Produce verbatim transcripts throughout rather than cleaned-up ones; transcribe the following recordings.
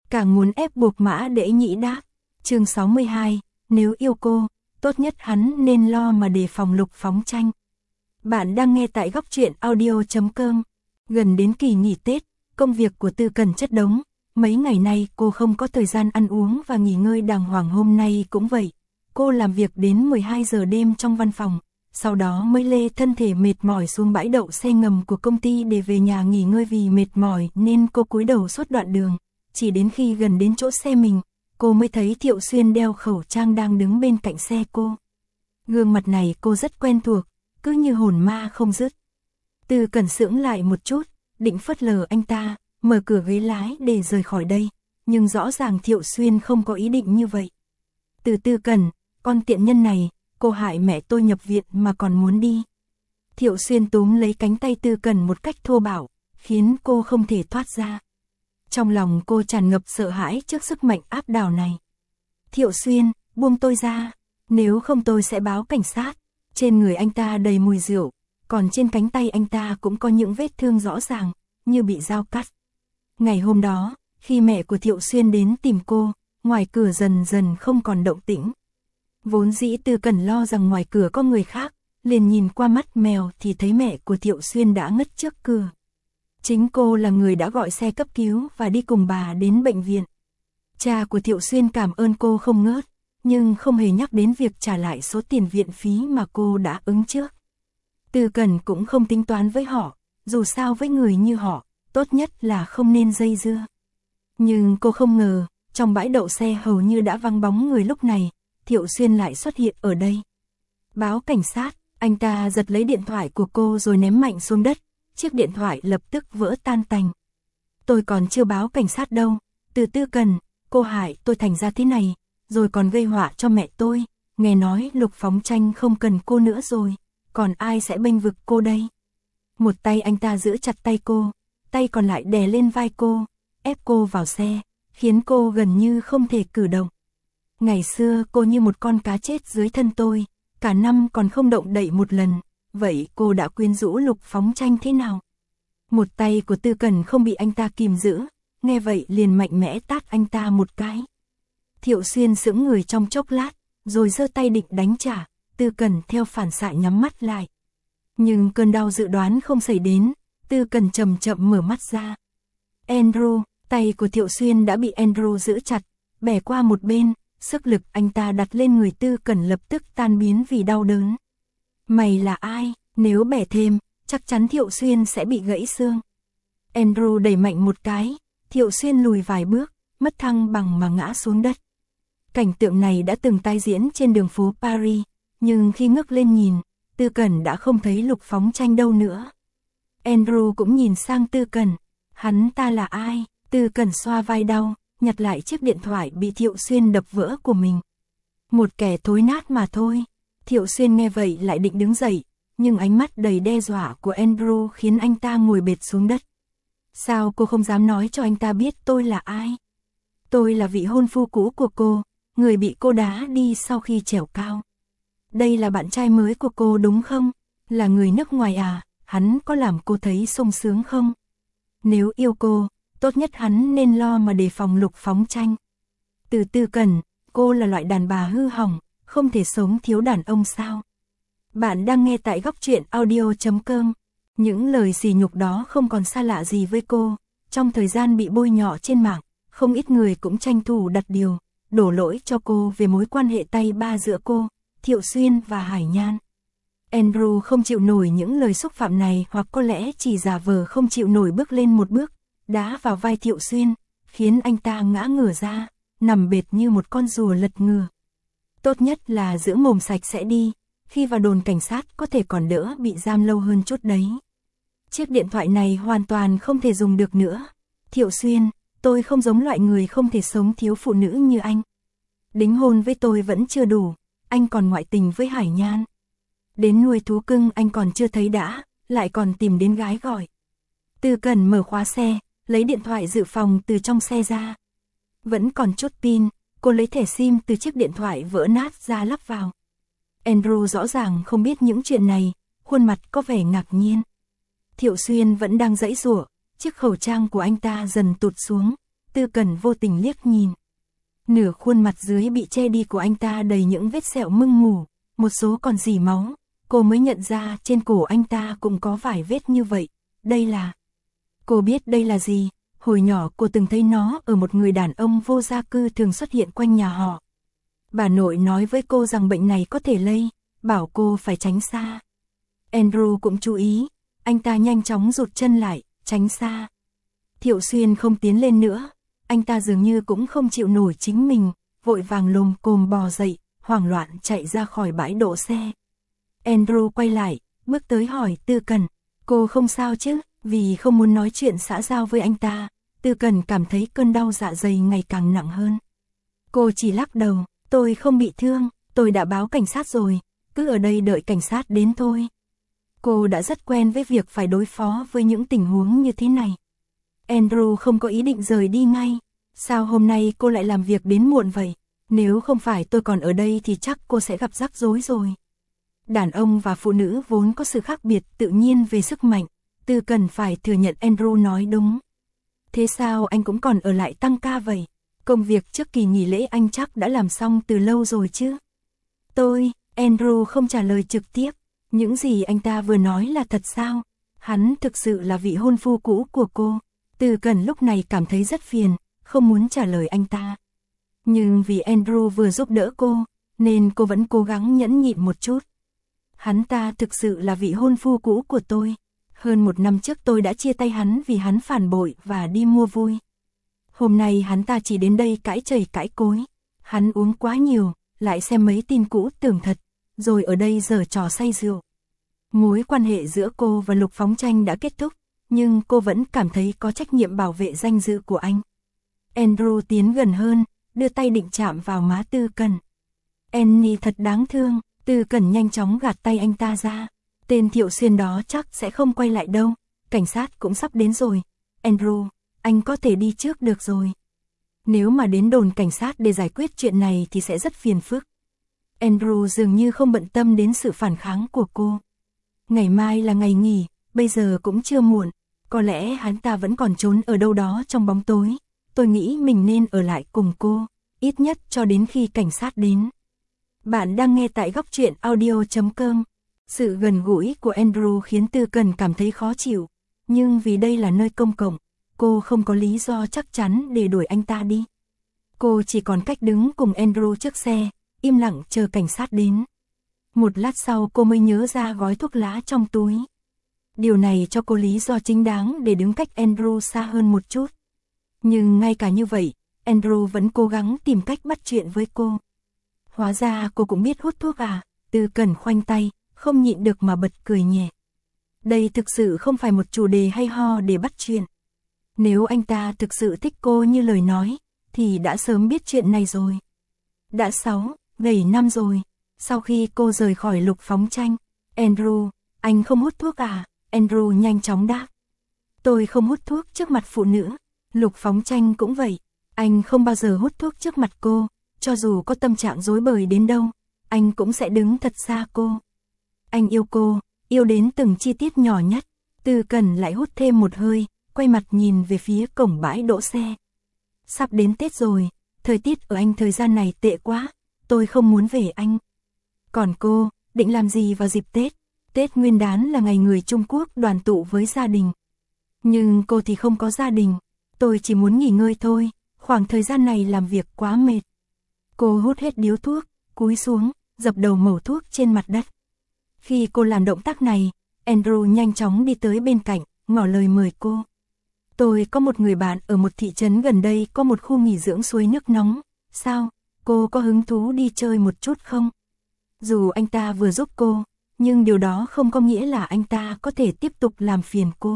Càng muốn ép buộc Mã Đễ Nhĩ đáp. Chương sáu mươi hai, nếu yêu cô, tốt nhất hắn nên lo mà đề phòng Lục Phóng Tranh. Bạn đang nghe tại góc truyện audio chấm com. Gần đến kỳ nghỉ Tết, công việc của Tư Cần chất đống. Mấy ngày nay cô không có thời gian ăn uống và nghỉ ngơi đàng hoàng, hôm nay cũng vậy. Cô làm việc đến mười hai giờ đêm trong văn phòng, sau đó mới lê thân thể mệt mỏi xuống bãi đậu xe ngầm của công ty để về nhà nghỉ ngơi. Vì mệt mỏi nên cô cúi đầu suốt đoạn đường, chỉ đến khi gần đến chỗ xe mình, cô mới thấy Thiệu Xuyên đeo khẩu trang đang đứng bên cạnh xe cô. Gương mặt này cô rất quen thuộc, cứ như hồn ma không dứt. Tư Cần sững lại một chút, định phớt lờ anh ta, mở cửa ghế lái để rời khỏi đây, nhưng rõ ràng Thiệu Xuyên không có ý định như vậy. Từ Tư Cần, con tiện nhân này, cô hại mẹ tôi nhập viện mà còn muốn đi. Thiệu Xuyên túm lấy cánh tay Tư Cần một cách thô bạo, khiến cô không thể thoát ra. Trong lòng cô tràn ngập sợ hãi trước sức mạnh áp đảo này. Thiệu Xuyên, buông tôi ra, nếu không tôi sẽ báo cảnh sát. Trên người anh ta đầy mùi rượu, còn trên cánh tay anh ta cũng có những vết thương rõ ràng, như bị dao cắt. Ngày hôm đó, khi mẹ của Thiệu Xuyên đến tìm cô, ngoài cửa dần dần không còn động tĩnh. Vốn dĩ Tư Cần lo rằng ngoài cửa có người khác, liền nhìn qua mắt mèo thì thấy mẹ của Thiệu Xuyên đã ngất trước cửa. Chính cô là người đã gọi xe cấp cứu và đi cùng bà đến bệnh viện. Cha của Thiệu Xuyên cảm ơn cô không ngớt, nhưng không hề nhắc đến việc trả lại số tiền viện phí mà cô đã ứng trước. Tư Cần cũng không tính toán với họ, dù sao với người như họ, tốt nhất là không nên dây dưa. Nhưng cô không ngờ, trong bãi đậu xe hầu như đã vắng bóng người lúc này, Thiệu Xuyên lại xuất hiện ở đây. Báo cảnh sát, anh ta giật lấy điện thoại của cô rồi ném mạnh xuống đất, chiếc điện thoại lập tức vỡ tan tành. Tôi còn chưa báo cảnh sát đâu, Từ Tư Cần, cô hại tôi thành ra thế này, rồi còn gây họa cho mẹ tôi, nghe nói Lục Phóng Tranh không cần cô nữa rồi, còn ai sẽ bênh vực cô đây? Một tay anh ta giữ chặt tay cô, tay còn lại đè lên vai cô, ép cô vào xe, khiến cô gần như không thể cử động. Ngày xưa cô như một con cá chết dưới thân tôi, cả năm còn không động đậy một lần, vậy cô đã quyến rũ Lục Phóng Tranh thế nào? Một tay của Tư Cần không bị anh ta kìm giữ, nghe vậy liền mạnh mẽ tát anh ta một cái. Thiệu Xuyên sững người trong chốc lát, rồi giơ tay định đánh trả, Tư Cần theo phản xạ nhắm mắt lại. Nhưng cơn đau dự đoán không xảy đến, Tư Cần chậm chậm mở mắt ra. Andrew, tay của Thiệu Xuyên đã bị Andrew giữ chặt, bẻ qua một bên, sức lực anh ta đặt lên người Tư Cần lập tức tan biến vì đau đớn. Mày là ai? Nếu bẻ thêm, chắc chắn Thiệu Xuyên sẽ bị gãy xương. Andrew đẩy mạnh một cái, Thiệu Xuyên lùi vài bước, mất thăng bằng mà ngã xuống đất. Cảnh tượng này đã từng tái diễn trên đường phố Paris, nhưng khi ngước lên nhìn, Tư Cần đã không thấy Lục Phóng Tranh đâu nữa. Andrew cũng nhìn sang Tư Cần, hắn ta là ai? Tư Cần xoa vai đau, nhặt lại chiếc điện thoại bị Thiệu Xuyên đập vỡ của mình. Một kẻ thối nát mà thôi. Thiệu Xuyên nghe vậy lại định đứng dậy, nhưng ánh mắt đầy đe dọa của Andrew khiến anh ta ngồi bệt xuống đất. Sao cô không dám nói cho anh ta biết tôi là ai? Tôi là vị hôn phu cũ của cô, người bị cô đá đi sau khi trèo cao. Đây là bạn trai mới của cô đúng không? Là người nước ngoài à? Hắn có làm cô thấy sung sướng không? Nếu yêu cô, tốt nhất hắn nên lo mà đề phòng Lục Phóng Tranh. Từ Tư Cần, cô là loại đàn bà hư hỏng, không thể sống thiếu đàn ông sao? Bạn đang nghe tại góc truyện audio chấm com. Những lời sỉ nhục đó không còn xa lạ gì với cô. Trong thời gian bị bôi nhọ trên mạng, không ít người cũng tranh thủ đặt điều, đổ lỗi cho cô về mối quan hệ tay ba giữa cô, Thiệu Xuyên và Hải Nhan. Andrew không chịu nổi những lời xúc phạm này, hoặc có lẽ chỉ giả vờ không chịu nổi, bước lên một bước, đá vào vai Thiệu Xuyên, khiến anh ta ngã ngửa ra, nằm bệt như một con rùa lật ngửa. Tốt nhất là giữ mồm sạch sẽ đi, khi vào đồn cảnh sát có thể còn đỡ bị giam lâu hơn chút đấy. Chiếc điện thoại này hoàn toàn không thể dùng được nữa. Thiệu Xuyên, tôi không giống loại người không thể sống thiếu phụ nữ như anh. Đính hôn với tôi vẫn chưa đủ, anh còn ngoại tình với Hải Nhan. Đến nuôi thú cưng anh còn chưa thấy đã, lại còn tìm đến gái gọi. Tư Cần mở khóa xe, lấy điện thoại dự phòng từ trong xe ra. Vẫn còn chút pin, cô lấy thẻ sim từ chiếc điện thoại vỡ nát ra lắp vào. Andrew rõ ràng không biết những chuyện này, khuôn mặt có vẻ ngạc nhiên. Thiệu Xuyên vẫn đang giãy giụa, chiếc khẩu trang của anh ta dần tụt xuống, Tư Cẩn vô tình liếc nhìn. Nửa khuôn mặt dưới bị che đi của anh ta đầy những vết sẹo mưng mủ, một số còn rỉ máu. Cô mới nhận ra trên cổ anh ta cũng có vài vết như vậy. Đây là... Cô biết đây là gì, hồi nhỏ cô từng thấy nó ở một người đàn ông vô gia cư thường xuất hiện quanh nhà họ. Bà nội nói với cô rằng bệnh này có thể lây, bảo cô phải tránh xa. Andrew cũng chú ý, anh ta nhanh chóng rụt chân lại, tránh xa. Thiệu Xuyên không tiến lên nữa, anh ta dường như cũng không chịu nổi chính mình, vội vàng lồm cồm bò dậy, hoảng loạn chạy ra khỏi bãi đỗ xe. Andrew quay lại, bước tới hỏi Tư Cẩn, cô không sao chứ? Vì không muốn nói chuyện xã giao với anh ta, Tư Cẩn cảm thấy cơn đau dạ dày ngày càng nặng hơn. Cô chỉ lắc đầu, tôi không bị thương, tôi đã báo cảnh sát rồi, cứ ở đây đợi cảnh sát đến thôi. Cô đã rất quen với việc phải đối phó với những tình huống như thế này. Andrew không có ý định rời đi ngay. Sao hôm nay cô lại làm việc đến muộn vậy? Nếu không phải tôi còn ở đây thì chắc cô sẽ gặp rắc rối rồi. Đàn ông và phụ nữ vốn có sự khác biệt tự nhiên về sức mạnh. Tư Cẩn phải thừa nhận Andrew nói đúng. Thế sao anh cũng còn ở lại tăng ca vậy? Công việc trước kỳ nghỉ lễ anh chắc đã làm xong từ lâu rồi chứ? Tôi, Andrew không trả lời trực tiếp. Những gì anh ta vừa nói là thật sao? Hắn thực sự là vị hôn phu cũ của cô. Tư Cẩn lúc này cảm thấy rất phiền, không muốn trả lời anh ta. Nhưng vì Andrew vừa giúp đỡ cô, nên cô vẫn cố gắng nhẫn nhịn một chút. Hắn ta thực sự là vị hôn phu cũ của tôi. Hơn một năm trước tôi đã chia tay hắn vì hắn phản bội và đi mua vui. Hôm nay hắn ta chỉ đến đây cãi trời cãi cối. Hắn uống quá nhiều, lại xem mấy tin cũ tưởng thật, rồi ở đây giở trò say rượu. Mối quan hệ giữa cô và Lục Phóng Tranh đã kết thúc, nhưng cô vẫn cảm thấy có trách nhiệm bảo vệ danh dự của anh. Andrew tiến gần hơn, đưa tay định chạm vào má Tư Cẩn. Annie thật đáng thương, Tư Cẩn nhanh chóng gạt tay anh ta ra. Tên Thiệu Xuyên đó chắc sẽ không quay lại đâu, cảnh sát cũng sắp đến rồi. Andrew, anh có thể đi trước được rồi. Nếu mà đến đồn cảnh sát để giải quyết chuyện này thì sẽ rất phiền phức. Andrew dường như không bận tâm đến sự phản kháng của cô. Ngày mai là ngày nghỉ, bây giờ cũng chưa muộn, có lẽ hắn ta vẫn còn trốn ở đâu đó trong bóng tối. Tôi nghĩ mình nên ở lại cùng cô, ít nhất cho đến khi cảnh sát đến. Bạn đang nghe tại góc truyện audio chấm com. Sự gần gũi của Andrew khiến Tư Cẩn cảm thấy khó chịu, nhưng vì đây là nơi công cộng, cô không có lý do chắc chắn để đuổi anh ta đi. Cô chỉ còn cách đứng cùng Andrew trước xe, im lặng chờ cảnh sát đến. Một lát sau cô mới nhớ ra gói thuốc lá trong túi. Điều này cho cô lý do chính đáng để đứng cách Andrew xa hơn một chút. Nhưng ngay cả như vậy, Andrew vẫn cố gắng tìm cách bắt chuyện với cô. Hóa ra cô cũng biết hút thuốc à? Tư Cẩn khoanh tay, không nhịn được mà bật cười nhẹ. Đây thực sự không phải một chủ đề hay ho để bắt chuyện. Nếu anh ta thực sự thích cô như lời nói, thì đã sớm biết chuyện này rồi. Đã sáu, bảy năm rồi, sau khi cô rời khỏi Lục Phóng Tranh. Andrew, anh không hút thuốc à? Andrew nhanh chóng đáp. Tôi không hút thuốc trước mặt phụ nữ. Lục Phóng Tranh cũng vậy. Anh không bao giờ hút thuốc trước mặt cô, cho dù có tâm trạng rối bời đến đâu, anh cũng sẽ đứng thật xa cô. Anh yêu cô, yêu đến từng chi tiết nhỏ nhất. Tư Cẩn lại hút thêm một hơi, quay mặt nhìn về phía cổng bãi đỗ xe. Sắp đến Tết rồi, thời tiết ở Anh thời gian này tệ quá, tôi không muốn về Anh. Còn cô, định làm gì vào dịp Tết? Tết Nguyên đán là ngày người Trung Quốc đoàn tụ với gia đình. Nhưng cô thì không có gia đình, tôi chỉ muốn nghỉ ngơi thôi, khoảng thời gian này làm việc quá mệt. Cô hút hết điếu thuốc, cúi xuống, dập đầu mẩu thuốc trên mặt đất. Khi cô làm động tác này, Andrew nhanh chóng đi tới bên cạnh, ngỏ lời mời cô. Tôi có một người bạn ở một thị trấn gần đây có một khu nghỉ dưỡng suối nước nóng. Sao, cô có hứng thú đi chơi một chút không? Dù anh ta vừa giúp cô, nhưng điều đó không có nghĩa là anh ta có thể tiếp tục làm phiền cô.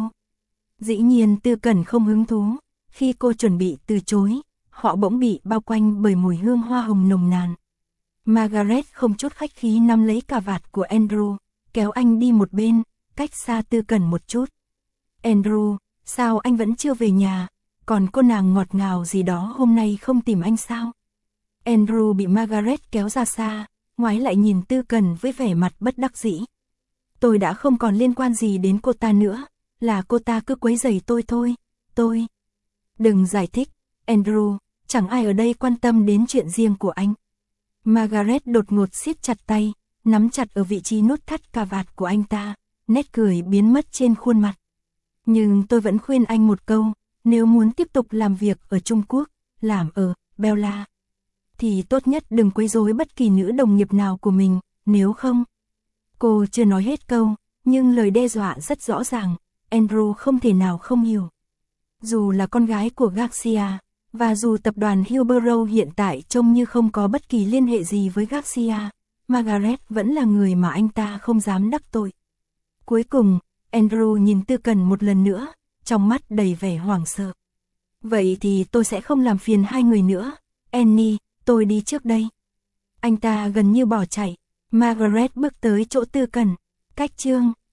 Dĩ nhiên Tư Cẩn không hứng thú. Khi cô chuẩn bị từ chối, họ bỗng bị bao quanh bởi mùi hương hoa hồng nồng nàn. Margaret không chút khách khí nắm lấy cà vạt của Andrew, kéo anh đi một bên, cách xa Tư Cẩn một chút. Andrew, sao anh vẫn chưa về nhà? Còn cô nàng ngọt ngào gì đó hôm nay không tìm anh sao? Andrew bị Margaret kéo ra xa, ngoái lại nhìn Tư Cẩn với vẻ mặt bất đắc dĩ. Tôi đã không còn liên quan gì đến cô ta nữa, là cô ta cứ quấy rầy tôi thôi, tôi... Đừng giải thích, Andrew, chẳng ai ở đây quan tâm đến chuyện riêng của anh. Margaret đột ngột siết chặt tay, nắm chặt ở vị trí nút thắt cà vạt của anh ta, nét cười biến mất trên khuôn mặt. Nhưng tôi vẫn khuyên anh một câu, nếu muốn tiếp tục làm việc ở Trung Quốc, làm ở Bella, thì tốt nhất đừng quấy rối bất kỳ nữ đồng nghiệp nào của mình, nếu không. Cô chưa nói hết câu, nhưng lời đe dọa rất rõ ràng, Andrew không thể nào không hiểu. Dù là con gái của Garcia, và dù tập đoàn Hillborough hiện tại trông như không có bất kỳ liên hệ gì với Garcia, Margaret vẫn là người mà anh ta không dám đắc tội. Cuối cùng, Andrew nhìn Tư Cần một lần nữa, trong mắt đầy vẻ hoảng sợ. Vậy thì tôi sẽ không làm phiền hai người nữa, Annie, tôi đi trước đây. Anh ta gần như bỏ chạy, Margaret bước tới chỗ Tư Cần, cách chương